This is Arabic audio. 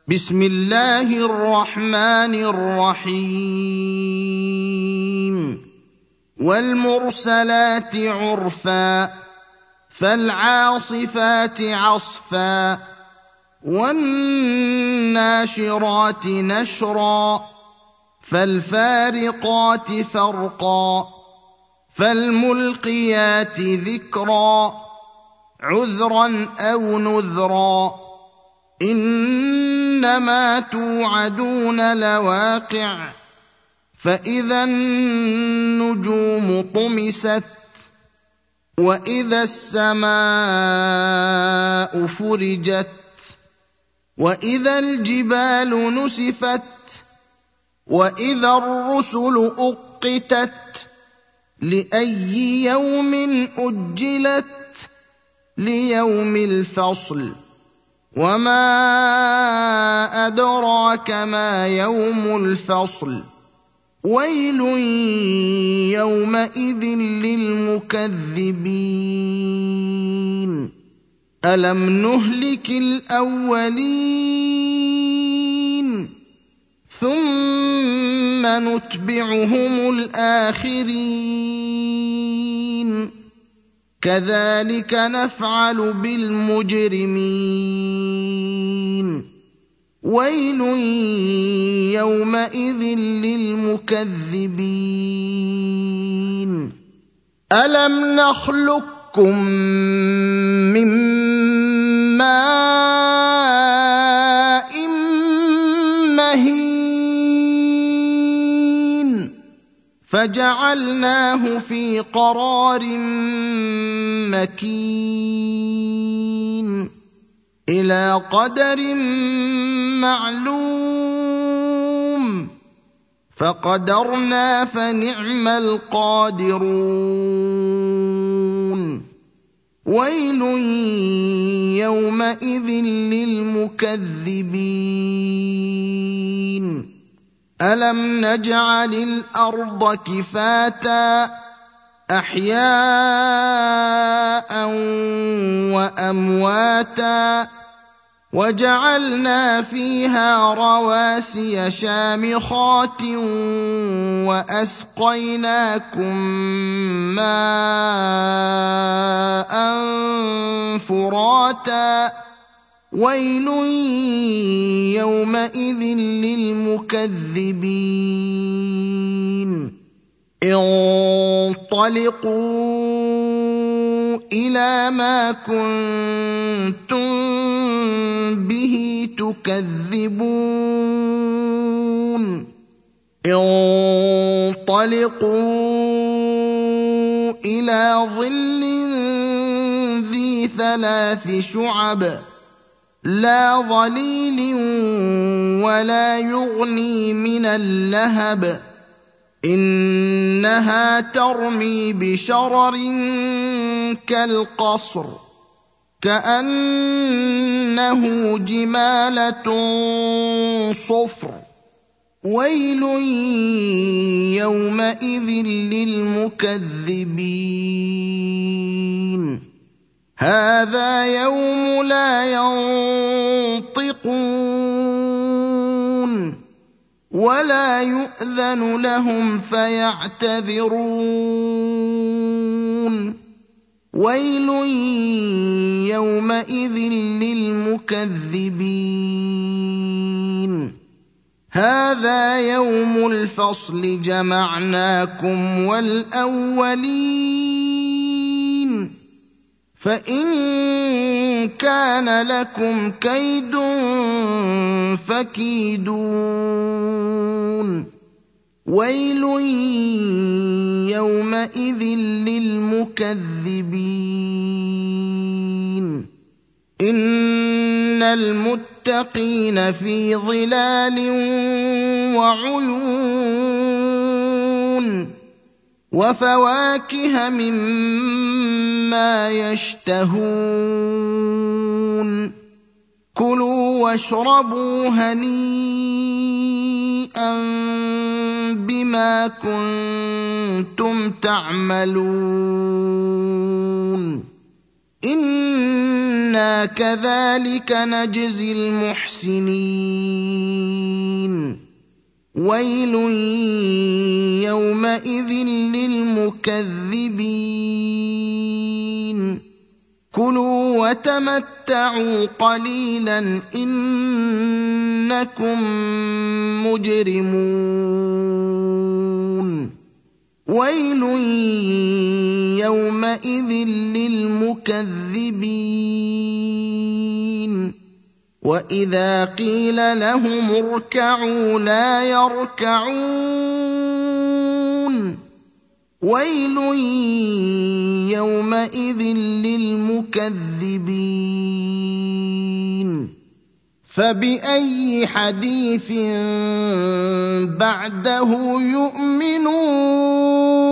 بسم الله الرحمن الرحيم والمرسلات عرفا فالعاصفات عصفا والناشرات نشرا فالفارقات فرقا فالملقيات ذكرا عذرا أو نذرا إنما توعدون لواقع فإذا النجوم طمست وإذا السماء فرجت وإذا الجبال نسفت وإذا الرسل أقتت لأي يوم أجلت ليوم الفصل وما أدراك ما يوم الفصل ويل يومئذ للمكذبين ألم نهلك الأولين ثم نتبعهم الآخرين كذلك نفعل بالمجرمين ويل يومئذ للمكذبين ألم نخلقكم من ماء مهين فجعلناه في قرار مكين إلى قدر معلوم فقدرنا فنعم القادرون ويل يومئذ للمكذبين ألم نجعل الأرض كفاتا أحياء وأمواتا وجعلنا فيها رواسي شامخات وأسقيناكم ماء فراتا ويل يومئذ للمكذبين انطلقوا إلى ما كنتم به تكذبون انطلقوا إلى ظل ذي 3 شعب لا ظليل ولا يغني من اللهب إنها ترمي بشرر كالقصر كأنه جمالة صفر ويل يومئذ للمكذبين هذا يوم لا ينطقون ولا يؤذن لهم فيعتذرون ويل يومئذ للمكذبين هذا يوم الفصل جمعناكم والأولين فإن كان لكم كيد فكيدون ويل يومئذ للمكذبين إن المتقين في ظلال وعيون وفواكه مما يشتهون كلوا واشربوا هنيئا بما كنتم تعملون إنا كذلك نجزي المحسنين ويل يومئذ للمكذبين كلوا وتمتعوا قليلا إنكم مجرمون ويل يومئذ للمكذبين واذا قيل لهم اركعوا لا يركعون ويل يومئذ للمكذبين فباي حديث بعده يؤمنون